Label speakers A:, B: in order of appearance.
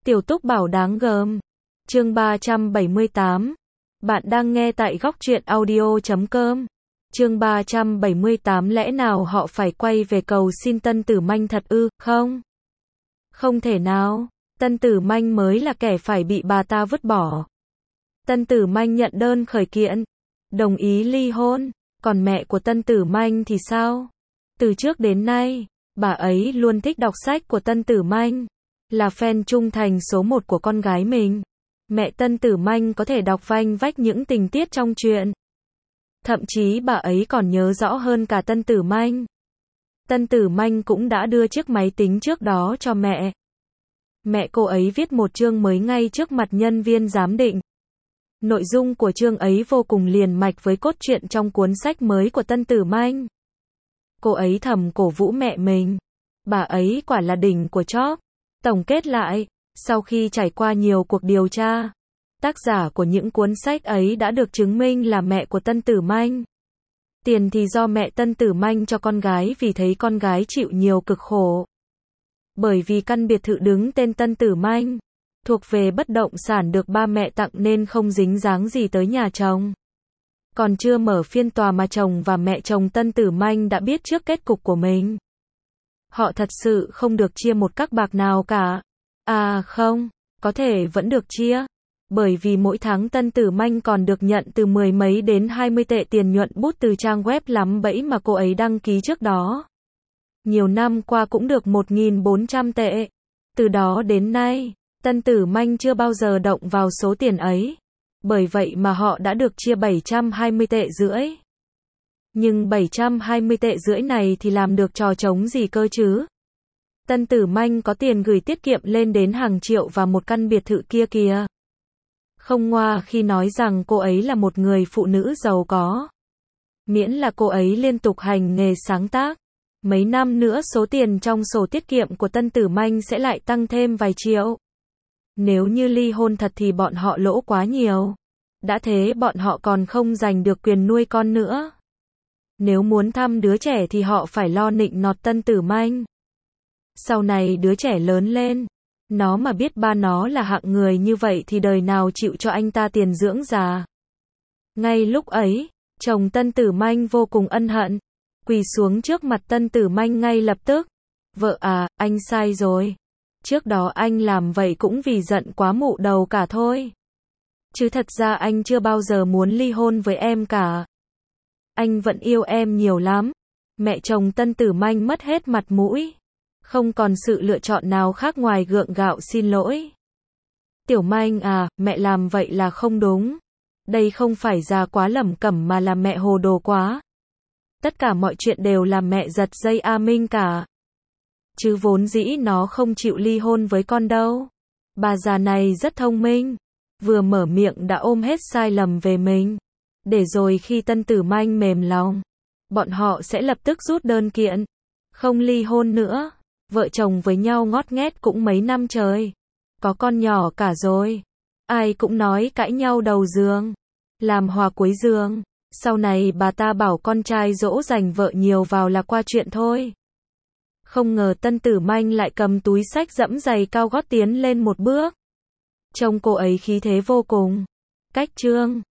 A: Tiểu Túc bảo đáng gờm. Chương 378. Bạn đang nghe tại góc truyện audio.com. Chương 378. Lẽ nào họ phải quay về cầu xin Tân Tử Manh thật ư? Không. Không thể nào. Tân Tử Manh mới là kẻ phải bị bà ta vứt bỏ. Tân Tử Manh nhận đơn khởi kiện, đồng ý ly hôn. Còn mẹ của Tân Tử Manh thì sao? Từ trước đến nay, bà ấy luôn thích đọc sách của Tân Tử Manh, là fan trung thành số 1 của con gái mình. Mẹ Tân Tử Manh có thể đọc vanh vách những tình tiết trong truyện. Thậm chí bà ấy còn nhớ rõ hơn cả Tân Tử Manh. Tân Tử Manh cũng đã đưa chiếc máy tính trước đó cho mẹ. Mẹ cô ấy viết một chương mới ngay trước mặt nhân viên giám định. Nội dung của chương ấy vô cùng liền mạch với cốt truyện trong cuốn sách mới của Tân Tử Manh. Cô ấy thầm cổ vũ mẹ mình. Bà ấy quả là đỉnh của chóp. Tổng kết lại, sau khi trải qua nhiều cuộc điều tra, tác giả của những cuốn sách ấy đã được chứng minh là mẹ của Tân Tử Manh. Tiền thì do mẹ Tân Tử Manh cho con gái vì thấy con gái chịu nhiều cực khổ. Bởi vì căn biệt thự đứng tên Tân Tử Manh, thuộc về bất động sản được ba mẹ tặng nên không dính dáng gì tới nhà chồng. Còn chưa mở phiên tòa mà chồng và mẹ chồng Tân Tử Manh đã biết trước kết cục của mình. Họ thật sự không được chia một các bạc nào cả. À không, có thể vẫn được chia. Bởi vì mỗi tháng Tân Tử Manh còn được nhận từ 10 mấy đến 20 tệ tiền nhuận bút từ trang web lắm bẫy mà cô ấy đăng ký trước đó. Nhiều năm qua cũng được 1.400 tệ. Từ đó đến nay, Tân Tử Manh chưa bao giờ động vào số tiền ấy. Bởi vậy mà họ đã được chia 720 tệ rưỡi. Nhưng 720 tệ rưỡi này thì làm được trò trống gì cơ chứ? Tân Tử Manh có tiền gửi tiết kiệm lên đến hàng triệu và một căn biệt thự kia kìa. Không ngoa khi nói rằng cô ấy là một người phụ nữ giàu có. Miễn là cô ấy liên tục hành nghề sáng tác. Mấy năm nữa số tiền trong sổ tiết kiệm của Tân Tử Manh sẽ lại tăng thêm vài triệu. Nếu như ly hôn thật thì bọn họ lỗ quá nhiều. Đã thế bọn họ còn không giành được quyền nuôi con nữa. Nếu muốn thăm đứa trẻ thì họ phải lo nịnh nọt Tân Tử Manh. Sau này đứa trẻ lớn lên, nó mà biết ba nó là hạng người như vậy thì đời nào chịu cho anh ta tiền dưỡng già. Ngay lúc ấy, chồng Tân Tử Manh vô cùng ân hận, quỳ xuống trước mặt Tân Tử Manh ngay lập tức. Vợ à, anh sai rồi. Trước đó anh làm vậy cũng vì giận quá mụ đầu cả thôi. Chứ thật ra anh chưa bao giờ muốn ly hôn với em cả. Anh vẫn yêu em nhiều lắm. Mẹ chồng Tân Tử Manh mất hết mặt mũi. Không còn sự lựa chọn nào khác ngoài gượng gạo xin lỗi. Tiểu Manh à, mẹ làm vậy là không đúng. Đây không phải già quá lẩm cẩm mà là mẹ hồ đồ quá. Tất cả mọi chuyện đều là mẹ giật dây A Minh cả. Chứ vốn dĩ nó không chịu ly hôn với con đâu. Bà già này rất thông minh. Vừa mở miệng đã ôm hết sai lầm về mình. Để rồi khi Tân Tử Manh mềm lòng, bọn họ sẽ lập tức rút đơn kiện. Không ly hôn nữa. Vợ chồng với nhau ngót nghét cũng mấy năm trời. Có con nhỏ cả rồi. Ai cũng nói cãi nhau đầu giường. Làm hòa cuối giường. Sau này bà ta bảo con trai dỗ dành vợ nhiều vào là qua chuyện thôi. Không ngờ Tân Tử Manh lại cầm túi xách dẫm giày cao gót tiến lên một bước. Trông cô ấy khí thế vô cùng. Cách trương,